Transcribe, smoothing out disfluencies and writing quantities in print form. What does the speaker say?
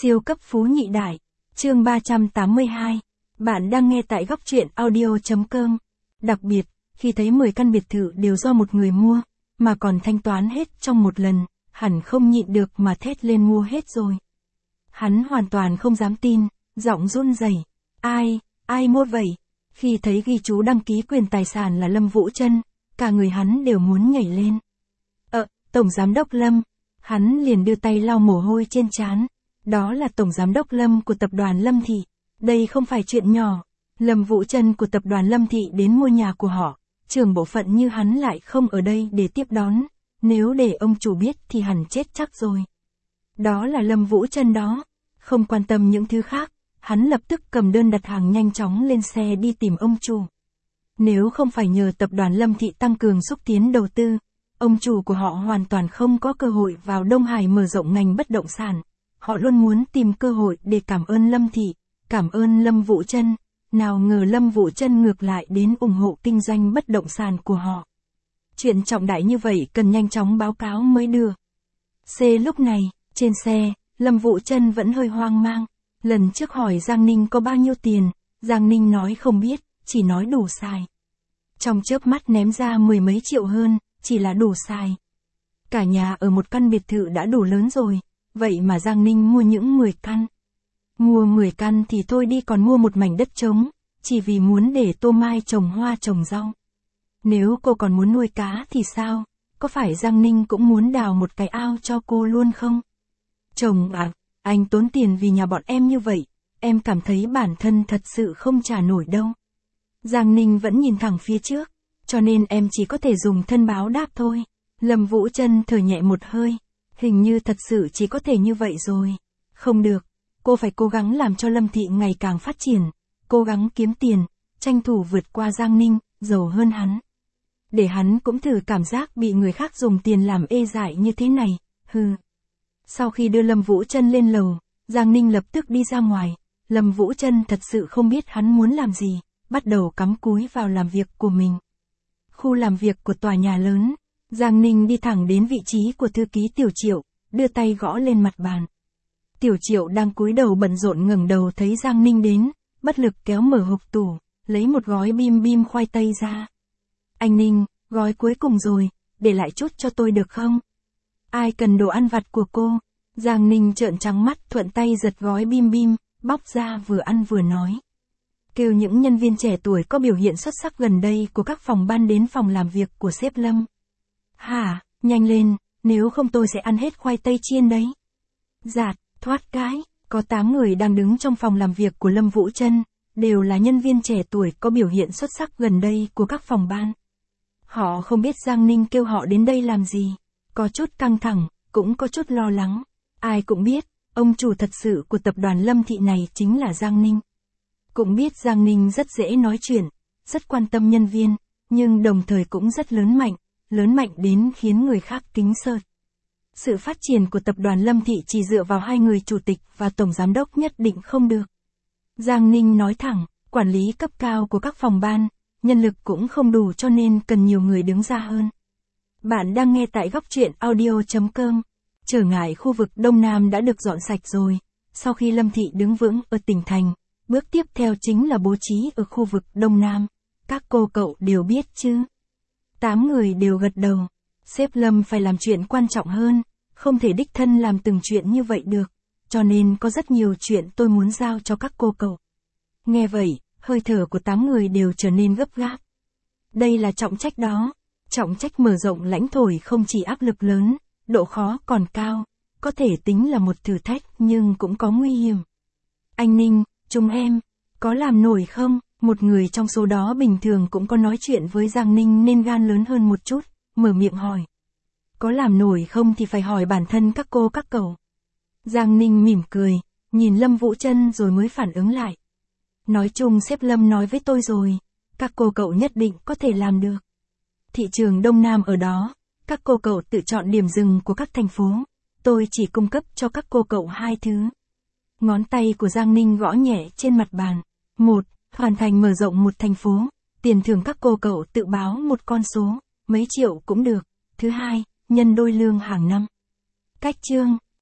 Siêu cấp phú nhị đại. Chương 382. Bạn đang nghe tại góc truyện audio.com. Đặc biệt, khi thấy 10 căn biệt thự đều do một người mua, mà còn thanh toán hết trong một lần, hẳn không nhịn được mà thét lên mua hết rồi. Hắn hoàn toàn không dám tin, giọng run rẩy. Ai mua vậy? Khi thấy ghi chú đăng ký quyền tài sản là Lâm Vũ Trân, cả người hắn đều muốn nhảy lên. Tổng giám đốc Lâm. Hắn liền đưa tay lau mồ hôi trên trán. Đó là tổng giám đốc Lâm của tập đoàn Lâm Thị. Đây không phải chuyện nhỏ. Lâm Vũ Trân của tập đoàn Lâm Thị đến mua nhà của họ. Trưởng bộ phận như hắn lại không ở đây để tiếp đón. Nếu để ông chủ biết thì hẳn chết chắc rồi. Đó là Lâm Vũ Trân đó. Không quan tâm những thứ khác, hắn lập tức cầm đơn đặt hàng nhanh chóng lên xe đi tìm ông chủ. Nếu không phải nhờ tập đoàn Lâm Thị tăng cường xúc tiến đầu tư, ông chủ của họ hoàn toàn không có cơ hội vào Đông Hải mở rộng ngành bất động sản. Họ luôn muốn tìm cơ hội để cảm ơn Lâm Thị, cảm ơn Lâm Vũ Trân. Nào ngờ Lâm Vũ Trân ngược lại đến ủng hộ kinh doanh bất động sản của họ. Chuyện trọng đại như vậy cần nhanh chóng báo cáo mới được. Lúc này, trên xe, Lâm Vũ Trân vẫn hơi hoang mang. Lần trước hỏi Giang Ninh có bao nhiêu tiền, Giang Ninh nói không biết, chỉ nói đủ xài. Trong chớp mắt ném ra 10 mấy triệu hơn, chỉ là đủ xài. Cả nhà ở một căn biệt thự đã đủ lớn rồi, vậy mà Giang Ninh mua những 10 căn. Mua 10 căn thì thôi đi, còn mua một mảnh đất trống, chỉ vì muốn để Tô Mai trồng hoa trồng rau. Nếu cô còn muốn nuôi cá thì sao, có phải Giang Ninh cũng muốn đào một cái ao cho cô luôn không? Chồng à, anh tốn tiền vì nhà bọn em như vậy, em cảm thấy bản thân thật sự không trả nổi đâu. Giang Ninh vẫn nhìn thẳng phía trước, cho nên em chỉ có thể dùng thân báo đáp thôi. Lâm Vũ Trân thở nhẹ một hơi, hình như thật sự chỉ có thể như vậy rồi. Không được, cô phải cố gắng làm cho Lâm Thị ngày càng phát triển, cố gắng kiếm tiền, tranh thủ vượt qua Giang Ninh, giàu hơn hắn. Để hắn cũng thử cảm giác bị người khác dùng tiền làm ê dại như thế này, Sau khi đưa Lâm Vũ Trân lên lầu, Giang Ninh lập tức đi ra ngoài. Lâm Vũ Trân thật sự không biết hắn muốn làm gì, bắt đầu cắm cúi vào làm việc của mình. Khu làm việc của tòa nhà lớn, Giang Ninh đi thẳng đến vị trí của thư ký Tiểu Triệu, đưa tay gõ lên mặt bàn. Tiểu Triệu đang cúi đầu bận rộn ngẩng đầu thấy Giang Ninh đến, bất lực kéo mở hộp tủ, lấy một gói bim bim khoai tây ra. Anh Ninh, gói cuối cùng rồi, để lại chút cho tôi được không? Ai cần đồ ăn vặt của cô? Giang Ninh trợn trắng mắt thuận tay giật gói bim bim, bóc ra vừa ăn vừa nói. Kêu những nhân viên trẻ tuổi có biểu hiện xuất sắc gần đây của các phòng ban đến phòng làm việc của sếp Lâm. Hả, nhanh lên, nếu không tôi sẽ ăn hết khoai tây chiên đấy. Giạt, thoát cái, có 8 người đang đứng trong phòng làm việc của Lâm Vũ Trân, đều là nhân viên trẻ tuổi có biểu hiện xuất sắc gần đây của các phòng ban. Họ không biết Giang Ninh kêu họ đến đây làm gì, có chút căng thẳng, cũng có chút lo lắng. Ai cũng biết, ông chủ thật sự của tập đoàn Lâm Thị này chính là Giang Ninh. Cũng biết Giang Ninh rất dễ nói chuyện, rất quan tâm nhân viên, nhưng đồng thời cũng rất lớn mạnh đến khiến người khác kính sợ. Sự phát triển của tập đoàn Lâm Thị chỉ dựa vào 2 người chủ tịch và tổng giám đốc nhất định không được. Giang Ninh nói thẳng, quản lý cấp cao của các phòng ban, nhân lực cũng không đủ cho nên cần nhiều người đứng ra hơn. Bạn đang nghe tại góc truyện audio.com. Trở ngại khu vực Đông Nam đã được dọn sạch rồi. Sau khi Lâm Thị đứng vững ở tỉnh thành, bước tiếp theo chính là bố trí ở khu vực Đông Nam. Các cô cậu đều biết chứ? 8 người đều gật đầu. Sếp Lâm phải làm chuyện quan trọng hơn, không thể đích thân làm từng chuyện như vậy được. Cho nên có rất nhiều chuyện tôi muốn giao cho các cô cậu. Nghe vậy, hơi thở của 8 người đều trở nên gấp gáp. Đây là trọng trách đó. Trọng trách mở rộng lãnh thổ không chỉ áp lực lớn, độ khó còn cao, có thể tính là một thử thách nhưng cũng có nguy hiểm. Anh Ninh, chúng em, có làm nổi không? Một người trong số đó bình thường cũng có nói chuyện với Giang Ninh nên gan lớn hơn một chút, mở miệng hỏi. Có làm nổi không thì phải hỏi bản thân các cô các cậu. Giang Ninh mỉm cười, nhìn Lâm Vũ Trân rồi mới phản ứng lại. Nói chung sếp Lâm nói với tôi rồi, các cô cậu nhất định có thể làm được. Thị trường Đông Nam ở đó, các cô cậu tự chọn điểm dừng của các thành phố, tôi chỉ cung cấp cho các cô cậu 2 thứ. Ngón tay của Giang Ninh gõ nhẹ trên mặt bàn. 1. Hoàn thành mở rộng một thành phố, tiền thưởng các cô cậu tự báo một con số, mấy triệu cũng được. Thứ 2, nhân đôi lương hàng năm. Cách chương,